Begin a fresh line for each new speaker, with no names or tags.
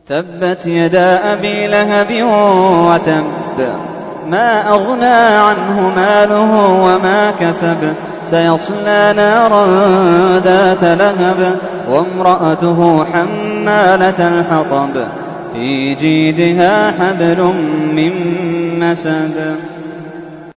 تبت يدا أبي لهب وتب ما أغنى عنه ماله وما كسب سيصلى نارا ذات لهب وامرأته حمالة الحطب في جيدها حبل من مسد